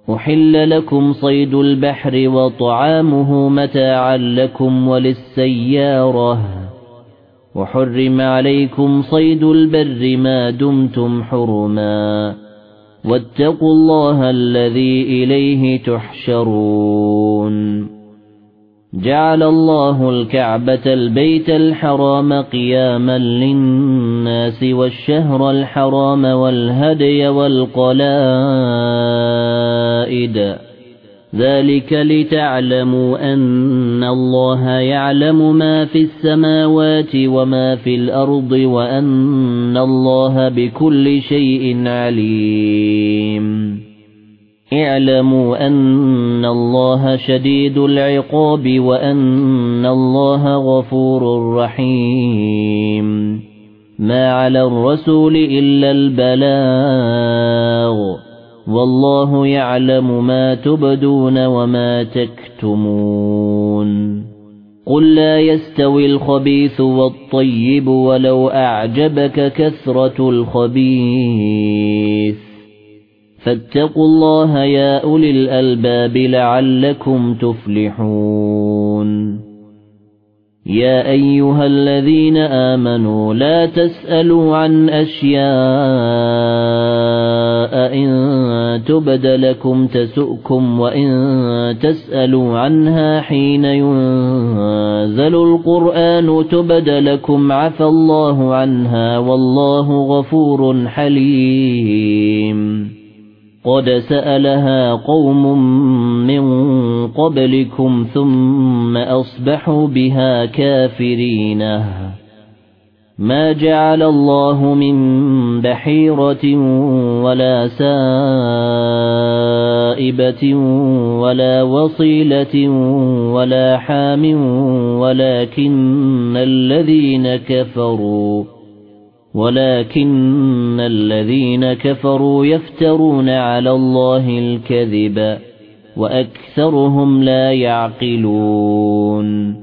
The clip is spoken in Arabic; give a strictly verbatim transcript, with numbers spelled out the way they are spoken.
أحل لكم صيد البحر وطعامه متاعا لكم وللسيارة وحرم عليكم صيد البر ما دمتم حرما واتقوا الله الذي إليه تحشرون جعل الله الكعبة البيت الحرام قياما للناس والشهر الحرام والهدي والقلائد ذلك لتعلموا أن الله يعلم ما في السماوات وما في الأرض وأن الله بكل شيء عليم اعلموا أن الله شديد العقاب وأن الله غفور رحيم ما على الرسول إلا البلاغ والله يعلم ما تبدون وما تكتمون قل لا يستوي الخبيث والطيب ولو أعجبك كثرة الخبيث فاتقوا الله يا أولي الألباب لعلكم تفلحون يا أيها الذين آمنوا لا تسألوا عن أشياء إن تبد لكم تسؤكم وإن تسألوا عنها حين ينزل القرآن تبد لكم عفى الله عنها والله غفور حليم قد سألها قوم من قبلكم ثم أصبحوا بها كافرين ما جعل الله من بحيرة ولا سائبة ولا وصيلة ولا حام ولكن الذين كفروا ولكن الذين كفروا يفترون على الله الكذب وأكثرهم لا يعقلون